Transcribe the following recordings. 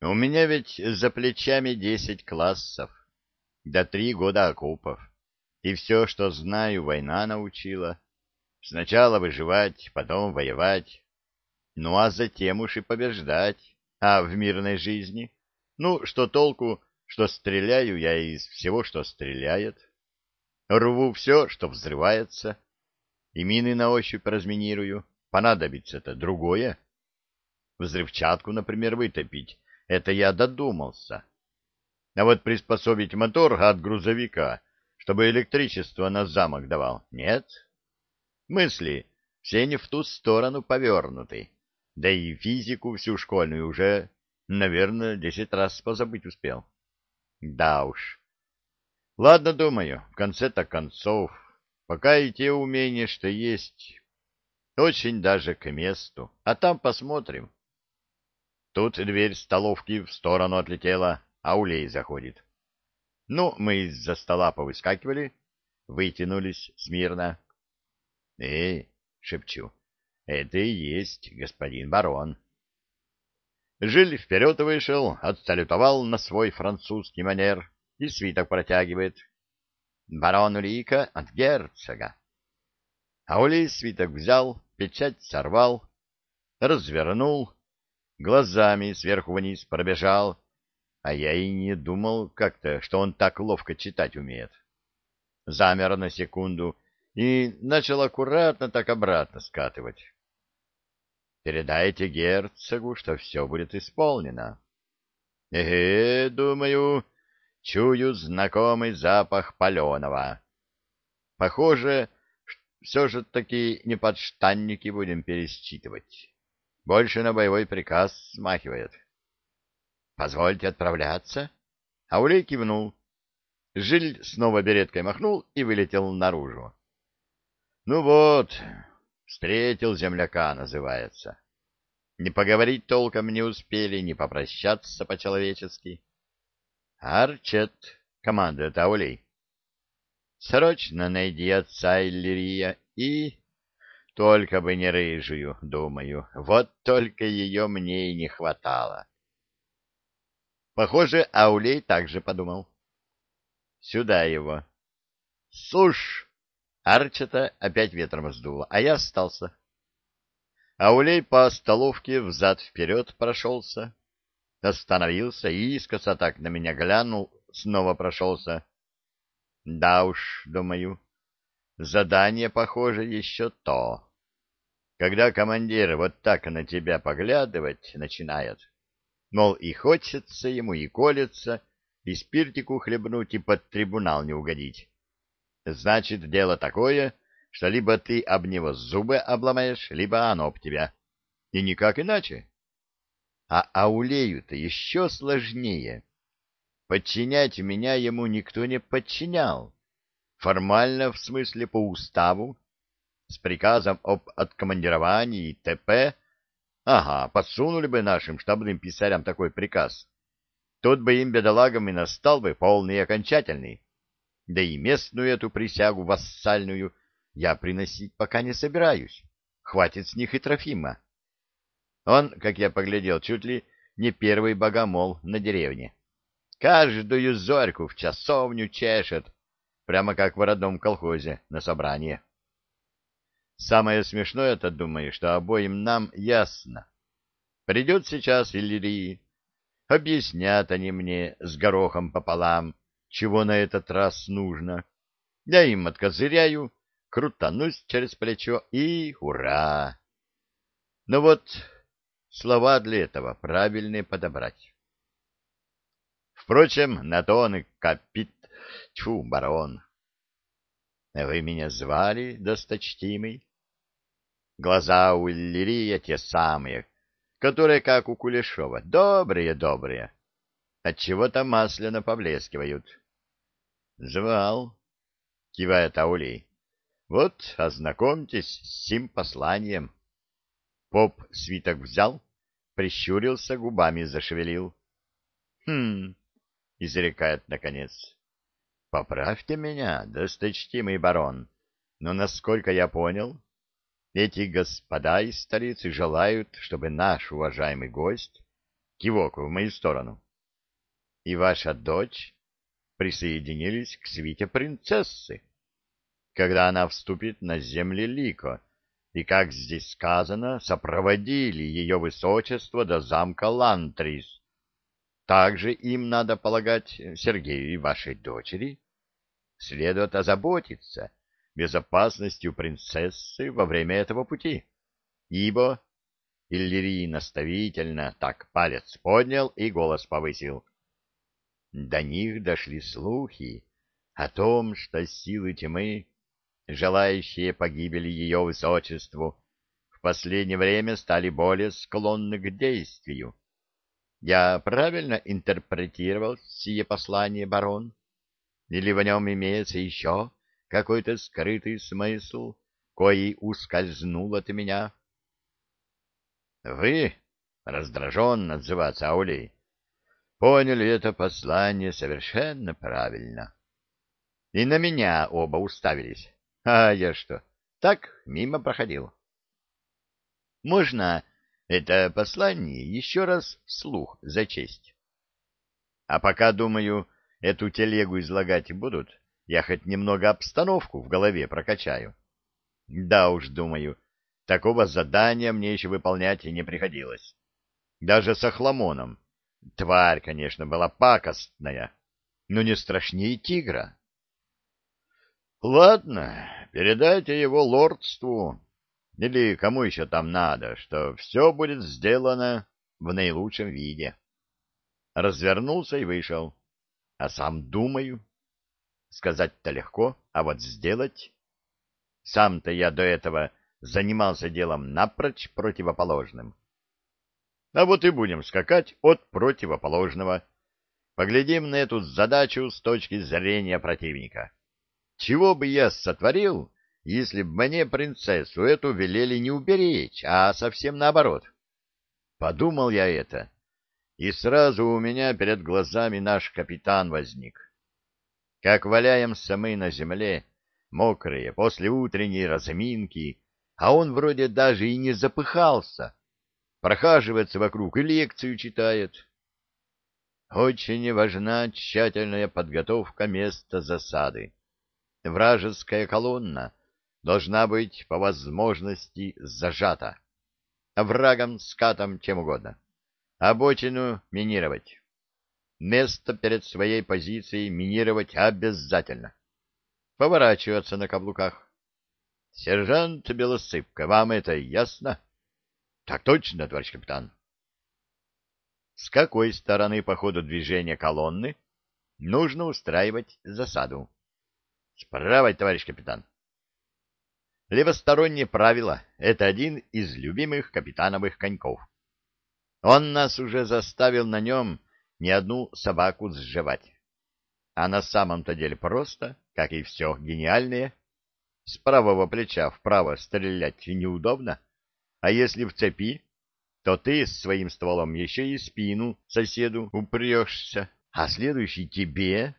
У меня ведь за плечами 10 классов, да 3 года окопов. И все, что знаю, война научила. Сначала выживать, потом воевать. Ну, а затем уж и побеждать. А в мирной жизни? Ну, что толку, что стреляю я из всего, что стреляет. Рву все, что взрывается. И мины на ощупь разминирую. Понадобится-то другое. Взрывчатку, например, вытопить. Это я додумался. А вот приспособить мотор от грузовика, чтобы электричество на замок давал, нет. Мысли все не в ту сторону повернуты. Да и физику всю школьную уже, наверное, 10 раз позабыть успел. Да уж. Ладно, думаю, в конце-то концов, пока и те умения, что есть, очень даже к месту. А там посмотрим. Тут дверь столовки в сторону отлетела, а Улей заходит. Ну, мы из-за стола повыскакивали, вытянулись смирно. Шепчу, это и есть господин барон. Жиль вперед вышел, отсалютовал на свой французский манер и свиток протягивает. Барон Улика от герцога. А Улей свиток взял, печать сорвал, развернул, глазами сверху вниз пробежал, а я и не думал как-то, что он так ловко читать умеет. Замер на секунду и начал аккуратно так обратно скатывать. Передайте герцогу, что все будет исполнено. Думаю, чую знакомый запах паленого. Похоже, все же таки не подштанники будем пересчитывать. Больше на боевой приказ смахивает. Позвольте отправляться. Аулей кивнул. Жиль снова береткой махнул и вылетел наружу. Ну вот, встретил земляка, называется. Не поговорить толком не успели, не попрощаться по-человечески. Арчет, командует Аулей. Срочно найди отца Иллирия и... Только бы не рыжую, думаю. Вот только ее мне и не хватало. Похоже, Аулей также подумал. Сюда его. Суш! Арчета опять ветром сдуло, а я остался. Аулей по столовке взад-вперед прошелся, остановился и искоса так на меня глянул, снова прошелся. Да уж, думаю, задание, похоже, еще то. Когда командир вот так на тебя поглядывать начинает, мол, и хочется ему, и колется, и спиртику хлебнуть, и под трибунал не угодить. Значит, дело такое, что либо ты об него зубы обломаешь, либо оно об тебя. И никак иначе. А Аулею-то еще сложнее. Подчинять меня ему никто не подчинял. Формально, в смысле по уставу, с приказом об откомандировании и т.п. Ага, подсунули бы нашим штабным писарям такой приказ. Тут бы им, бедолагам, и настал бы полный и окончательный. Да и местную эту присягу вассальную я приносить пока не собираюсь. Хватит с них и Трофима. Он, как я поглядел, чуть ли не первый богомол на деревне. Каждую зорьку в часовню чешет, прямо как в родном колхозе на собрание. Самое смешное это, думаю, что обоим нам ясно. Придет сейчас Иллирий, объяснят они мне с горохом пополам, чего на этот раз нужно. Я им откозыряю, крутанусь через плечо и ура! Но вот слова для этого правильные подобрать. Впрочем, на то он и барон. Вы меня звали, досточтимый? Глаза у Иллирия те самые, которые, как у Кулешова, добрые-добрые. Отчего-то масляно поблескивают. Звал, кивает Аулей. Вот, ознакомьтесь с сим посланием. Поп свиток взял, прищурился, губами зашевелил. Хм, изрекает наконец. Поправьте меня, досточтимый барон, но, насколько я понял, эти господа из столицы желают, чтобы наш уважаемый гость кивок в мою сторону. И ваша дочь присоединились к свите принцессы, когда она вступит на земли Лико, и, как здесь сказано, сопроводили ее высочество до замка Лантрис. Также им, надо полагать, Сергею и вашей дочери, следует озаботиться безопасностью принцессы во время этого пути, ибо Иллирий наставительно так палец поднял и голос повысил. До них дошли слухи о том, что силы тьмы, желающие погибели ее высочеству, в последнее время стали более склонны к действию. Я правильно интерпретировал сие послание, барон? Или в нем имеется еще какой-то скрытый смысл, кои ускользнул от меня? — Вы, — раздраженно отзывается Аулей, — поняли это послание совершенно правильно. И на меня оба уставились. А я что, так мимо проходил? Можно это послание еще раз вслух зачесть? А пока, думаю, эту телегу излагать будут, я хоть немного обстановку в голове прокачаю. Да уж, думаю, такого задания мне еще выполнять и не приходилось. Даже с Охламоном. Тварь, конечно, была пакостная, но не страшнее тигра. Ладно, передайте его лордству, или кому еще там надо, что все будет сделано в наилучшем виде. Развернулся и вышел. А сам думаю. Сказать-то легко, а вот сделать... Сам-то я до этого занимался делом напрочь противоположным. А вот и будем скакать от противоположного. Поглядим на эту задачу с точки зрения противника. Чего бы я сотворил, если б мне принцессу эту велели не уберечь, а совсем наоборот? Подумал я это, и сразу у меня перед глазами наш капитан возник. Как валяемся мы на земле, мокрые, после утренней разминки, а он вроде даже и не запыхался, прохаживается вокруг и лекцию читает. Очень важна тщательная подготовка места засады. Вражеская колонна должна быть по возможности зажата, а врагом скатом чем угодно. Обочину минировать. Место перед своей позицией минировать обязательно. Поворачиваться на каблуках. Сержант Белосыпка, вам это ясно? Так точно, товарищ капитан. С какой стороны по ходу движения колонны нужно устраивать засаду? Справа, товарищ капитан. Левостороннее правило — это один из любимых капитановых коньков. Он нас уже заставил на нем не одну собаку сживать. А на самом-то деле просто, как и все гениальное, с правого плеча вправо стрелять неудобно, а если в цепи, то ты с своим стволом еще и спину соседу упрешься, а следующий тебе.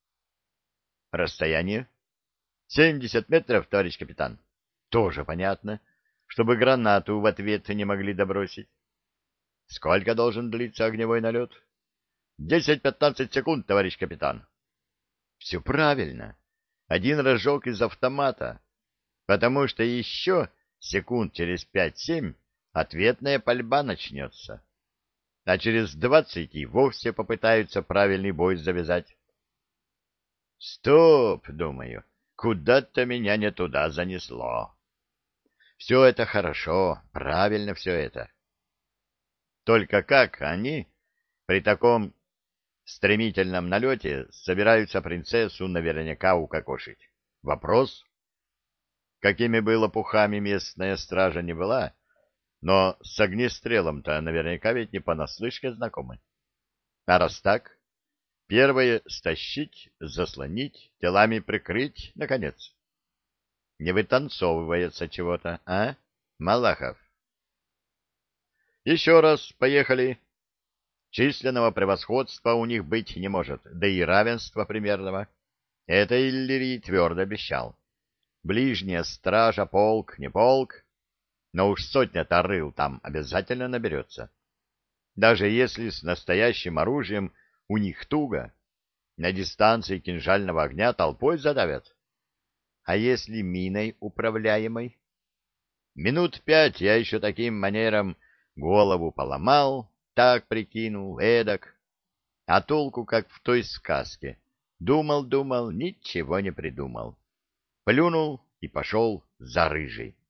Расстояние 70 метров, товарищ капитан. Тоже понятно, чтобы гранату в ответ не могли добросить. Сколько должен длиться огневой налет? 10-15 секунд, товарищ капитан. Все правильно. Один рожок из автомата, потому что еще секунд через 5-7 ответная пальба начнется, а через 20 и вовсе попытаются правильный бой завязать. Стоп, думаю, куда-то меня не туда занесло. Все это хорошо, правильно все это. Только как они при таком стремительном налете собираются принцессу наверняка укокошить? Вопрос. Какими бы лопухами местная стража не была, но с огнестрелом-то наверняка ведь не понаслышке знакомы. А раз так, первое — стащить, заслонить, телами прикрыть, наконец. Не вытанцовывается чего-то, а, Малахов? Еще раз поехали. Численного превосходства у них быть не может, да и равенства примерного. Это Иллирий твердо обещал. Ближняя стража, полк, не полк, но уж сотня-то рыл там обязательно наберется. Даже если с настоящим оружием у них туго, на дистанции кинжального огня толпой задавят. А если миной управляемой? Минут 5 я еще таким манером голову поломал, так прикинул, эдак. А толку, как в той сказке. Думал, ничего не придумал. Плюнул и пошел за рыжей.